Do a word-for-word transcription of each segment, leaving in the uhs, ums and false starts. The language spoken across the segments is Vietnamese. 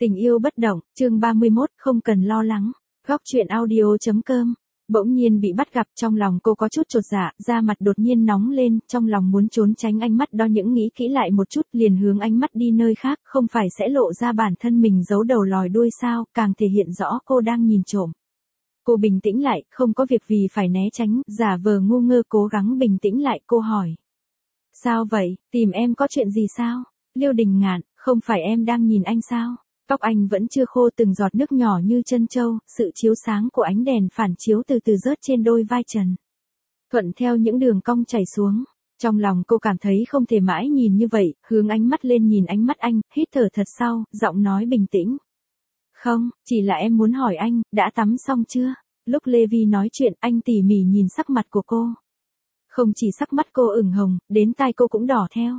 Tình yêu bất động, chương ba mươi mốt, không cần lo lắng. Góc truyện audio chấm com. Bỗng nhiên bị bắt gặp, trong lòng cô có chút chột dạ, da mặt đột nhiên nóng lên, trong lòng muốn trốn tránh ánh mắt đo những nghĩ kỹ lại một chút, liền hướng ánh mắt đi nơi khác, không phải sẽ lộ ra bản thân mình giấu đầu lòi đuôi sao, càng thể hiện rõ cô đang nhìn trộm. Cô bình tĩnh lại, không có việc gì phải né tránh, giả vờ ngu ngơ cố gắng bình tĩnh lại, cô hỏi. Sao vậy, tìm em có chuyện gì sao? Liêu Đình Ngạn, không phải em đang nhìn anh sao? Tóc anh vẫn chưa khô, từng giọt nước nhỏ như chân trâu, sự chiếu sáng của ánh đèn phản chiếu từ từ rớt trên đôi vai trần. Thuận theo những đường cong chảy xuống, trong lòng cô cảm thấy không thể mãi nhìn như vậy, hướng ánh mắt lên nhìn ánh mắt anh, hít thở thật sâu, giọng nói bình tĩnh. Không, chỉ là em muốn hỏi anh, đã tắm xong chưa? Lúc Lê Vi nói chuyện, anh tỉ mỉ nhìn sắc mặt của cô. Không chỉ sắc mắt cô ửng hồng, đến tai cô cũng đỏ theo.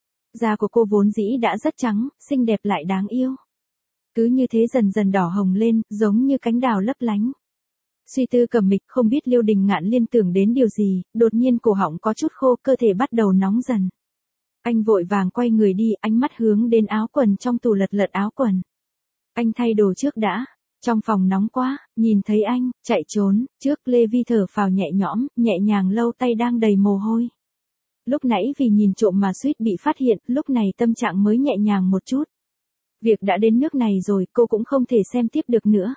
Da của cô vốn dĩ đã rất trắng, xinh đẹp lại đáng yêu. Cứ như thế dần dần đỏ hồng lên, giống như cánh đào lấp lánh. Suy tư cầm mịch, không biết Liêu Đình Ngạn liên tưởng đến điều gì, đột nhiên cổ họng có chút khô, cơ thể bắt đầu nóng dần. Anh vội vàng quay người đi, ánh mắt hướng đến áo quần trong tủ, lật lật áo quần. Anh thay đồ trước đã. Trong phòng nóng quá, nhìn thấy anh, chạy trốn, trước Lê Vi thở phào nhẹ nhõm, nhẹ nhàng lau tay đang đầy mồ hôi. Lúc nãy vì nhìn trộm mà suýt bị phát hiện, lúc này tâm trạng mới nhẹ nhàng một chút. Việc đã đến nước này rồi, cô cũng không thể xem tiếp được nữa.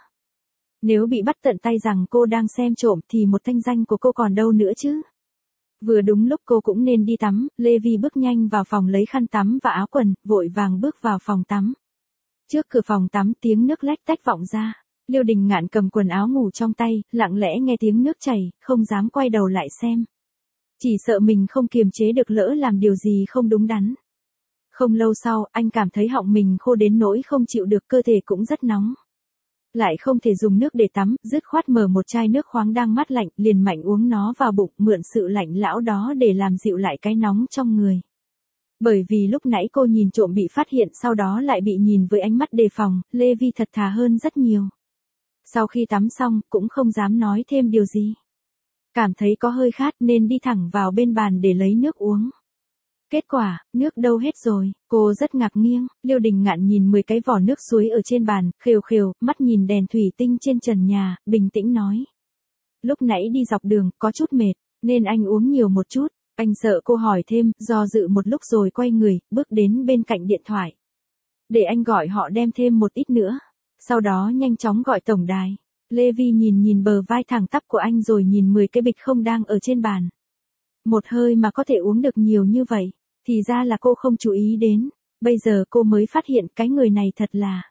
Nếu bị bắt tận tay rằng cô đang xem trộm thì một thanh danh của cô còn đâu nữa chứ. Vừa đúng lúc cô cũng nên đi tắm, Lê Vi bước nhanh vào phòng lấy khăn tắm và áo quần, vội vàng bước vào phòng tắm. Trước cửa phòng tắm tiếng nước lách tách vọng ra. Liêu Đình Ngạn cầm quần áo ngủ trong tay, lặng lẽ nghe tiếng nước chảy, không dám quay đầu lại xem. Chỉ sợ mình không kiềm chế được lỡ làm điều gì không đúng đắn. Không lâu sau, anh cảm thấy họng mình khô đến nỗi không chịu được, cơ thể cũng rất nóng. Lại không thể dùng nước để tắm, dứt khoát mở một chai nước khoáng đang mát lạnh, liền mạnh uống nó vào bụng, mượn sự lạnh lẽo đó để làm dịu lại cái nóng trong người. Bởi vì lúc nãy cô nhìn trộm bị phát hiện, sau đó lại bị nhìn với ánh mắt đề phòng, Lê Vi thật thà hơn rất nhiều. Sau khi tắm xong, cũng không dám nói thêm điều gì. Cảm thấy có hơi khát nên đi thẳng vào bên bàn để lấy nước uống. Kết quả, nước đâu hết rồi, cô rất ngạc nhiên. Liêu Đình Ngạn nhìn mười cái vỏ nước suối ở trên bàn, khều khều, mắt nhìn đèn thủy tinh trên trần nhà, bình tĩnh nói. Lúc nãy đi dọc đường, có chút mệt, nên anh uống nhiều một chút. Anh sợ cô hỏi thêm, do dự một lúc rồi quay người, bước đến bên cạnh điện thoại. Để anh gọi họ đem thêm một ít nữa. Sau đó nhanh chóng gọi tổng đài. Lê Vi nhìn nhìn bờ vai thẳng tắp của anh rồi nhìn mười cái bịch không đang ở trên bàn. Một hơi mà có thể uống được nhiều như vậy, thì ra là cô không chú ý đến. Bây giờ cô mới phát hiện cái người này thật là.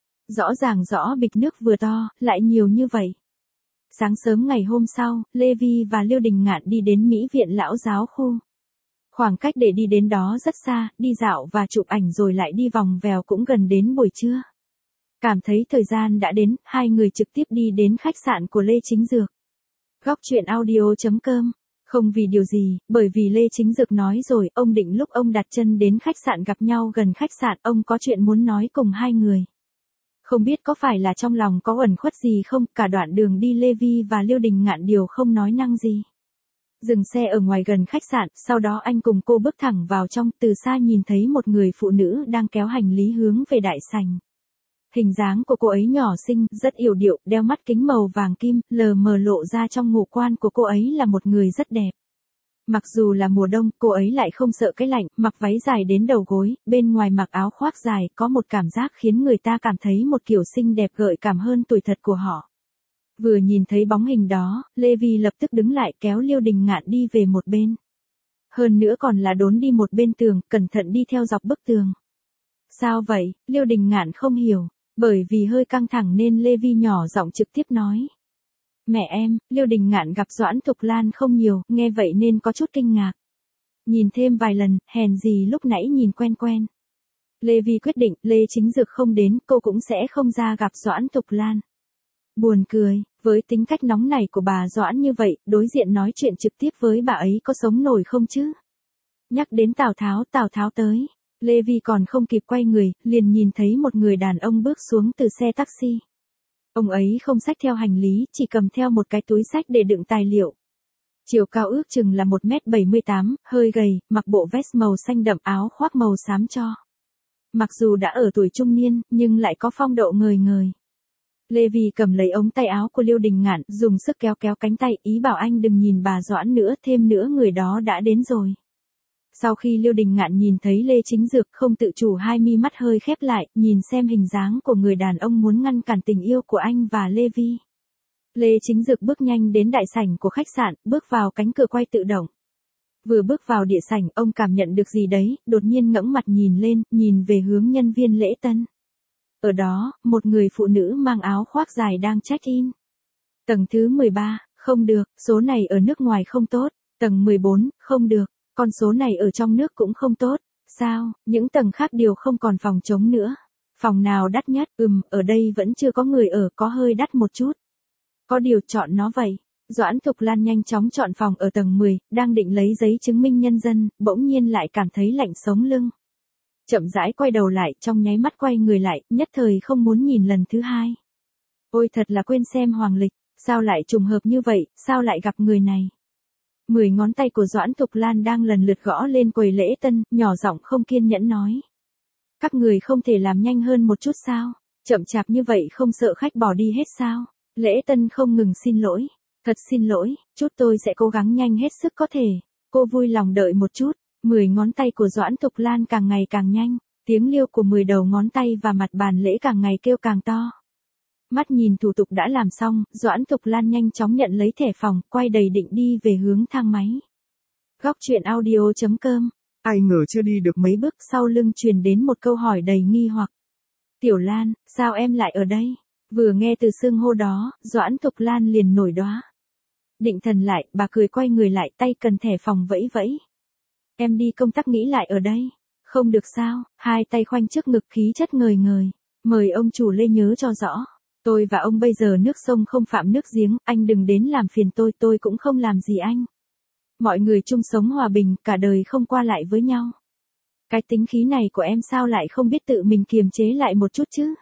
Rõ ràng rõ bịch nước vừa to, lại nhiều như vậy. Sáng sớm ngày hôm sau, Lê Vi và Liêu Đình Ngạn đi đến Mỹ viện Lão Giáo khu. Khoảng cách để đi đến đó rất xa, đi dạo và chụp ảnh rồi lại đi vòng vèo cũng gần đến buổi trưa. Cảm thấy thời gian đã đến, hai người trực tiếp đi đến khách sạn của Lê Chính Dược. Góc truyện audio chấm com. Không vì điều gì, bởi vì Lê Chính Dược nói rồi, ông định lúc ông đặt chân đến khách sạn gặp nhau gần khách sạn, ông có chuyện muốn nói cùng hai người. Không biết có phải là trong lòng có ẩn khuất gì không, cả đoạn đường đi Lê Vi và Liêu Đình Ngạn đều không nói năng gì. Dừng xe ở ngoài gần khách sạn, sau đó anh cùng cô bước thẳng vào trong, từ xa nhìn thấy một người phụ nữ đang kéo hành lý hướng về đại sảnh. Hình dáng của cô ấy nhỏ xinh, rất yểu điệu, đeo mắt kính màu vàng kim, lờ mờ lộ ra trong ngũ quan của cô ấy là một người rất đẹp. Mặc dù là mùa đông, cô ấy lại không sợ cái lạnh, mặc váy dài đến đầu gối, bên ngoài mặc áo khoác dài, có một cảm giác khiến người ta cảm thấy một kiểu xinh đẹp gợi cảm hơn tuổi thật của họ. Vừa nhìn thấy bóng hình đó, Lê Vi lập tức đứng lại kéo Liêu Đình Ngạn đi về một bên. Hơn nữa còn là đốn đi một bên tường, cẩn thận đi theo dọc bức tường. Sao vậy? Liêu Đình Ngạn không hiểu. Bởi vì hơi căng thẳng nên Lê Vi nhỏ giọng trực tiếp nói. Mẹ em, Liêu Đình Ngạn gặp Doãn Thục Lan không nhiều, nghe vậy nên có chút kinh ngạc. Nhìn thêm vài lần, hèn gì lúc nãy nhìn quen quen. Lê Vi quyết định, Lê Chính Dược không đến, cô cũng sẽ không ra gặp Doãn Thục Lan. Buồn cười, với tính cách nóng nảy của bà Doãn như vậy, đối diện nói chuyện trực tiếp với bà ấy có sống nổi không chứ? Nhắc đến Tào Tháo, Tào Tháo tới. Lê Vi còn không kịp quay người, liền nhìn thấy một người đàn ông bước xuống từ xe taxi. Ông ấy không xách theo hành lý, chỉ cầm theo một cái túi xách để đựng tài liệu. Chiều cao ước chừng là một mét bảy mươi tám, hơi gầy, mặc bộ vest màu xanh đậm, áo khoác màu xám cho. Mặc dù đã ở tuổi trung niên, nhưng lại có phong độ ngời ngời. Lê Vi cầm lấy ống tay áo của Liêu Đình Ngạn, dùng sức kéo kéo cánh tay, ý bảo anh đừng nhìn bà Doãn nữa, thêm nữa người đó đã đến rồi. Sau khi Liêu Đình Ngạn nhìn thấy Lê Chính Dược, không tự chủ hai mi mắt hơi khép lại, nhìn xem hình dáng của người đàn ông muốn ngăn cản tình yêu của anh và Lê Vi. Lê Chính Dược bước nhanh đến đại sảnh của khách sạn, bước vào cánh cửa quay tự động. Vừa bước vào địa sảnh, ông cảm nhận được gì đấy, đột nhiên ngẩng mặt nhìn lên, nhìn về hướng nhân viên lễ tân. Ở đó, một người phụ nữ mang áo khoác dài đang check-in. Tầng thứ mười ba, không được, số này ở nước ngoài không tốt. Tầng mười bốn, không được, con số này ở trong nước cũng không tốt. Sao, những tầng khác đều không còn phòng trống nữa. Phòng nào đắt nhất? Ừm, ở đây vẫn chưa có người ở, có hơi đắt một chút. Có điều chọn nó vậy. Doãn Thục Lan nhanh chóng chọn phòng ở tầng mười, đang định lấy giấy chứng minh nhân dân, bỗng nhiên lại cảm thấy lạnh sống lưng. Chậm rãi quay đầu lại, trong nháy mắt quay người lại, nhất thời không muốn nhìn lần thứ hai. Ôi thật là quên xem hoàng lịch, sao lại trùng hợp như vậy, sao lại gặp người này. Mười ngón tay của Doãn Thục Lan đang lần lượt gõ lên quầy lễ tân, nhỏ giọng không kiên nhẫn nói. Các người không thể làm nhanh hơn một chút sao, chậm chạp như vậy không sợ khách bỏ đi hết sao. Lễ tân không ngừng xin lỗi. Thật xin lỗi, chút tôi sẽ cố gắng nhanh hết sức có thể. Cô vui lòng đợi một chút. Mười ngón tay của Doãn Thục Lan càng ngày càng nhanh, tiếng liêu của mười đầu ngón tay và mặt bàn lễ càng ngày kêu càng to. Mắt nhìn thủ tục đã làm xong, Doãn Thục Lan nhanh chóng nhận lấy thẻ phòng, quay đầy định đi về hướng thang máy. Góc truyện audio chấm com. Ai ngờ chưa đi được mấy bước, sau lưng truyền đến một câu hỏi đầy nghi hoặc. Tiểu Lan, sao em lại ở đây? Vừa nghe từ xưng hô đó, Doãn Thục Lan liền nổi đoá. Định thần lại, bà cười quay người lại, tay cần thẻ phòng vẫy vẫy. Em đi công tác nghĩ lại ở đây. Không được sao, hai tay khoanh trước ngực khí chất ngời ngời. Mời ông chủ Lê nhớ cho rõ. Tôi và ông bây giờ nước sông không phạm nước giếng, anh đừng đến làm phiền tôi, tôi cũng không làm gì anh. Mọi người chung sống hòa bình, cả đời không qua lại với nhau. Cái tính khí này của em sao lại không biết tự mình kiềm chế lại một chút chứ?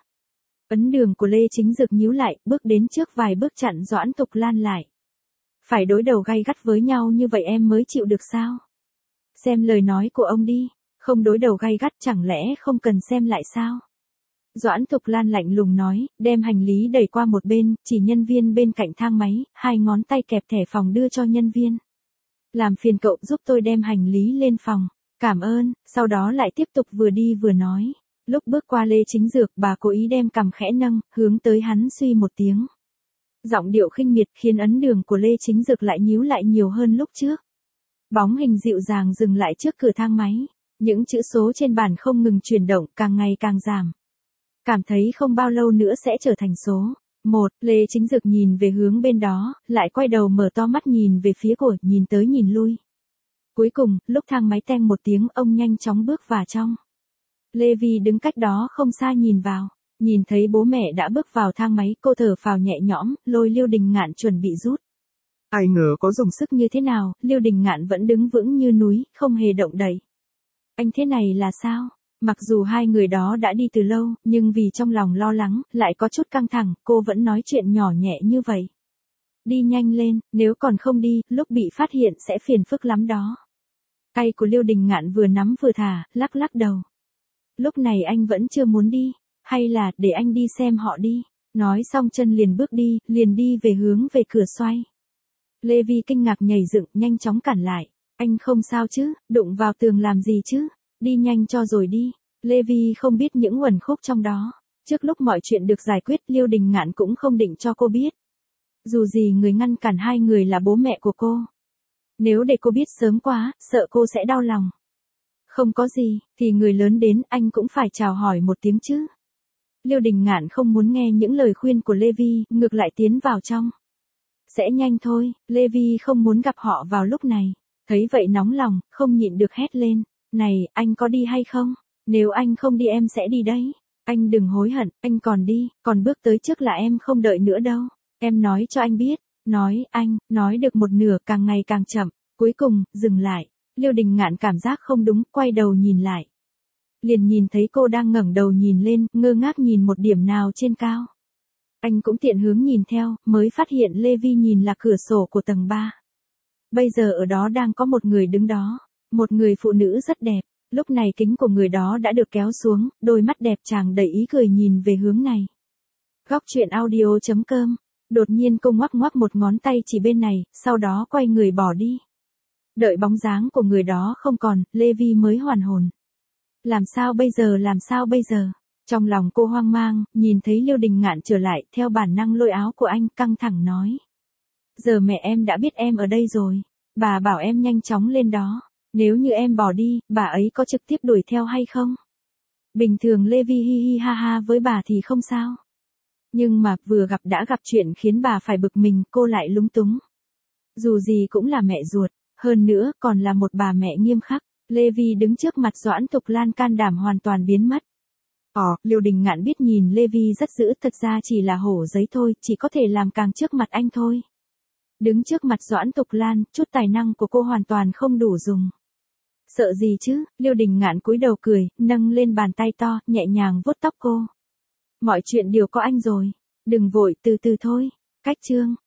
Ấn đường của Lê Chính Dực nhíu lại, bước đến trước vài bước chặn Doãn Thục Lan lại. Phải đối đầu gay gắt với nhau như vậy em mới chịu được sao? Xem lời nói của ông đi, không đối đầu gay gắt chẳng lẽ không cần xem lại sao? Doãn Thục Lan lạnh lùng nói, đem hành lý đẩy qua một bên, chỉ nhân viên bên cạnh thang máy, hai ngón tay kẹp thẻ phòng đưa cho nhân viên. Làm phiền cậu giúp tôi đem hành lý lên phòng. Cảm ơn, sau đó lại tiếp tục vừa đi vừa nói. Lúc bước qua Lê Chính Dược, bà cố ý đem cằm khẽ nâng, hướng tới hắn suy một tiếng. Giọng điệu khinh miệt khiến ấn đường của Lê Chính Dược lại nhíu lại nhiều hơn lúc trước. Bóng hình dịu dàng dừng lại trước cửa thang máy. Những chữ số trên bàn không ngừng chuyển động, càng ngày càng giảm. Cảm thấy không bao lâu nữa sẽ trở thành số một. Lê Chính Dực nhìn về hướng bên đó, lại quay đầu mở to mắt nhìn về phía của, nhìn tới nhìn lui. Cuối cùng, lúc thang máy teng một tiếng, ông nhanh chóng bước vào trong. Lê Vi đứng cách đó không xa nhìn vào. Nhìn thấy bố mẹ đã bước vào thang máy, cô thở phào nhẹ nhõm, lôi Liêu Đình Ngạn chuẩn bị rút. Ai ngờ có dùng sức như thế nào, Liêu Đình Ngạn vẫn đứng vững như núi, không hề động đậy. Anh thế này là sao? Mặc dù hai người đó đã đi từ lâu, nhưng vì trong lòng lo lắng, lại có chút căng thẳng, cô vẫn nói chuyện nhỏ nhẹ như vậy. Đi nhanh lên, nếu còn không đi, lúc bị phát hiện sẽ phiền phức lắm đó. Tay của Liêu Đình Ngạn vừa nắm vừa thả, lắc lắc đầu. Lúc này anh vẫn chưa muốn đi, hay là để anh đi xem họ đi. Nói xong chân liền bước đi, liền đi về hướng về cửa xoay. Lê Vi kinh ngạc nhảy dựng, nhanh chóng cản lại. Anh không sao chứ, đụng vào tường làm gì chứ? Đi nhanh cho rồi đi. Lê Vi không biết những uẩn khúc trong đó. Trước lúc mọi chuyện được giải quyết, Liêu Đình Ngạn cũng không định cho cô biết. Dù gì người ngăn cản hai người là bố mẹ của cô. Nếu để cô biết sớm quá, sợ cô sẽ đau lòng. Không có gì, thì người lớn đến anh cũng phải chào hỏi một tiếng chứ. Liêu Đình Ngạn không muốn nghe những lời khuyên của Lê Vi, ngược lại tiến vào trong. Sẽ nhanh thôi, Lê Vi không muốn gặp họ vào lúc này. Thấy vậy nóng lòng, không nhịn được hét lên. Này, anh có đi hay không? Nếu anh không đi em sẽ đi đấy. Anh đừng hối hận, anh còn đi, còn bước tới trước là em không đợi nữa đâu. Em nói cho anh biết. Nói, anh, nói được một nửa càng ngày càng chậm. Cuối cùng, dừng lại. Liêu Đình Ngạn cảm giác không đúng, quay đầu nhìn lại. Liền nhìn thấy cô đang ngẩng đầu nhìn lên, ngơ ngác nhìn một điểm nào trên cao. Anh cũng tiện hướng nhìn theo, mới phát hiện Lê Vi nhìn là cửa sổ của tầng ba. Bây giờ ở đó đang có một người đứng đó. Một người phụ nữ rất đẹp. Lúc này kính của người đó đã được kéo xuống, đôi mắt đẹp chàng đầy ý cười nhìn về hướng này. Góc truyện audio.com. Đột nhiên cô ngoắc ngoắc một ngón tay chỉ bên này, sau đó quay người bỏ đi. Đợi bóng dáng của người đó không còn, Lê Vi mới hoàn hồn. Làm sao bây giờ, làm sao bây giờ? Trong lòng cô hoang mang, nhìn thấy Liêu Đình Ngạn trở lại, theo bản năng lôi áo của anh, căng thẳng nói. Giờ mẹ em đã biết em ở đây rồi. Bà bảo em nhanh chóng lên đó. Nếu như em bỏ đi, bà ấy có trực tiếp đuổi theo hay không? Bình thường Lê Vi hi hi ha ha với bà thì không sao. Nhưng mà vừa gặp đã gặp chuyện khiến bà phải bực mình, cô lại lúng túng. Dù gì cũng là mẹ ruột, hơn nữa còn là một bà mẹ nghiêm khắc. Lê Vi đứng trước mặt Doãn Tục Lan, can đảm hoàn toàn biến mất. Ồ, Liêu Đình Ngạn biết nhìn Lê Vi rất dữ, thật ra chỉ là hổ giấy thôi, chỉ có thể làm càng trước mặt anh thôi. Đứng trước mặt Doãn Tục Lan, chút tài năng của cô hoàn toàn không đủ dùng. Sợ gì chứ? Liêu Đình Ngạn cúi đầu cười, nâng lên bàn tay to, nhẹ nhàng vuốt tóc cô. Mọi chuyện đều có anh rồi. Đừng vội, từ từ thôi. Cách chương.